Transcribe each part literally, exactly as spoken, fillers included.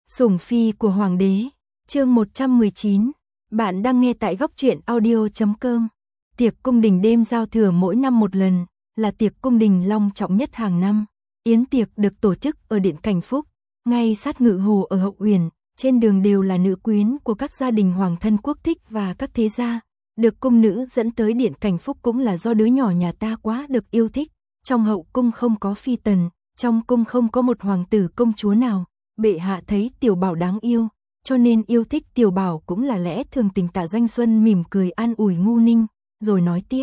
Sủng phi của hoàng đế, chương một trăm mười chín. Bạn đang nghe tại góc truyện audio chấm com. Tiệc cung đình đêm giao thừa mỗi năm một lần, là tiệc cung đình long trọng nhất hàng năm. Yến tiệc được tổ chức ở Điện Cảnh Phúc, ngay sát Ngự Hồ ở Hậu Uyển, trên đường đều là nữ quyến của các gia đình hoàng thân quốc thích và các thế gia. Được cung nữ dẫn tới Điện Cảnh Phúc cũng là do đứa nhỏ nhà ta quá được yêu thích. Trong hậu cung không có phi tần, trong cung không có một hoàng tử công chúa nào. Bệ hạ thấy tiểu bảo đáng yêu, cho nên yêu thích tiểu bảo cũng là lẽ thường tình. Tạ Doanh Xuân mỉm cười an ủi Ngu Ninh, rồi nói tiếp.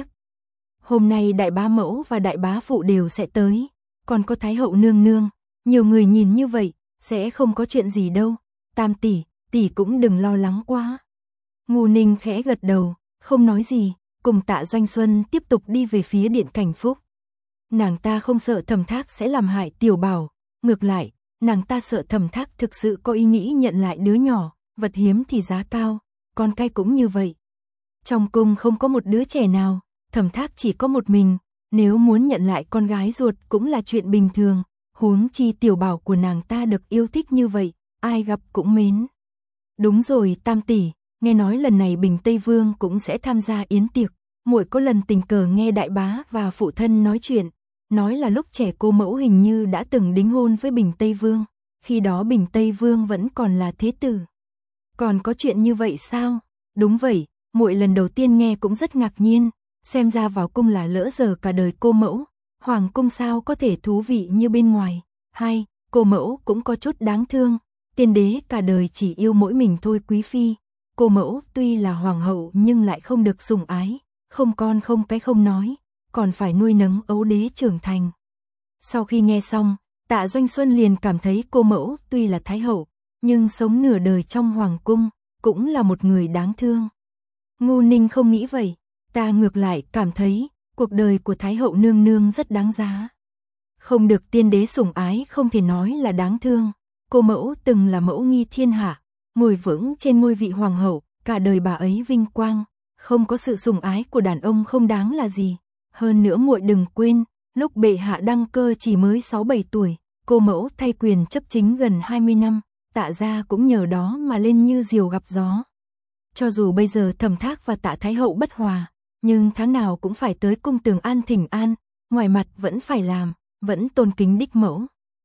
Hôm nay đại bá mẫu và đại bá phụ đều sẽ tới, còn có thái hậu nương nương, nhiều người nhìn như vậy, sẽ không có chuyện gì đâu. Tam tỷ, tỷ cũng đừng lo lắng quá. Ngu Ninh khẽ gật đầu, không nói gì, cùng Tạ Doanh Xuân tiếp tục đi về phía Điện Cảnh Phúc. Nàng ta không sợ Thẩm Thác sẽ làm hại tiểu bảo, ngược lại, nàng ta sợ Thẩm Thác thực sự có ý nghĩ nhận lại đứa nhỏ, vật hiếm thì giá cao, con cái cũng như vậy. Trong cung không có một đứa trẻ nào, Thẩm Thác chỉ có một mình, nếu muốn nhận lại con gái ruột cũng là chuyện bình thường, huống chi tiểu bảo của nàng ta được yêu thích như vậy, ai gặp cũng mến. Đúng rồi Tam tỷ, nghe nói lần này Bình Tây Vương cũng sẽ tham gia yến tiệc, muội có lần tình cờ nghe đại bá và phụ thân nói chuyện. Nói là lúc trẻ cô mẫu hình như đã từng đính hôn với Bình Tây Vương, khi đó Bình Tây Vương vẫn còn là thế tử. Còn có chuyện như vậy sao? Đúng vậy, muội lần đầu tiên nghe cũng rất ngạc nhiên, xem ra vào cung là lỡ giờ cả đời cô mẫu, hoàng cung sao có thể thú vị như bên ngoài. Hai, cô mẫu cũng có chút đáng thương, tiên đế cả đời chỉ yêu mỗi mình thôi quý phi, cô mẫu tuy là hoàng hậu nhưng lại không được sủng ái, không con không cái không nói, còn phải nuôi nấng ấu đế trưởng thành. Sau khi nghe xong, Tạ Doanh Xuân liền cảm thấy cô mẫu tuy là thái hậu, nhưng sống nửa đời trong hoàng cung, cũng là một người đáng thương. Ngu Ninh không nghĩ vậy, ta ngược lại cảm thấy, cuộc đời của thái hậu nương nương rất đáng giá. Không được tiên đế sủng ái không thể nói là đáng thương, cô mẫu từng là mẫu nghi thiên hạ, ngồi vững trên ngôi vị hoàng hậu, cả đời bà ấy vinh quang, không có sự sủng ái của đàn ông không đáng là gì. Hơn nữa muội đừng quên, lúc bệ hạ đăng cơ chỉ mới sáu bảy tuổi, cô mẫu thay quyền chấp chính gần hai mươi năm, Tạ gia cũng nhờ đó mà lên như diều gặp gió. Cho dù bây giờ Thẩm Thác và Tạ Thái hậu bất hòa, nhưng tháng nào cũng phải tới cung Tường An thỉnh an, ngoài mặt vẫn phải làm, vẫn tôn kính đích mẫu.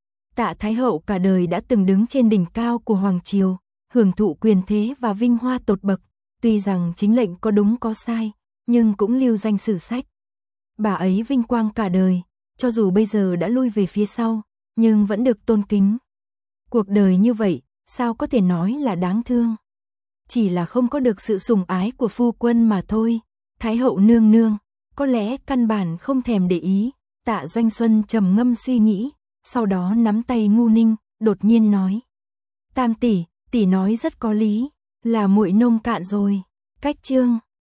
Tạ Thái hậu cả đời đã từng đứng trên đỉnh cao của hoàng triều, hưởng thụ quyền thế và vinh hoa tột bậc, tuy rằng chính lệnh có đúng có sai, nhưng cũng lưu danh sử sách. Bà ấy vinh quang cả đời, cho dù bây giờ đã lui về phía sau, nhưng vẫn được tôn kính. Cuộc đời như vậy, sao có thể nói là đáng thương? Chỉ là không có được sự sủng ái của phu quân mà thôi. Thái hậu nương nương, có lẽ căn bản không thèm để ý. Tạ Doanh Xuân trầm ngâm suy nghĩ, sau đó nắm tay Ngu Ninh, đột nhiên nói. Tam tỷ, tỷ nói rất có lý, là muội nông cạn rồi. Cách chương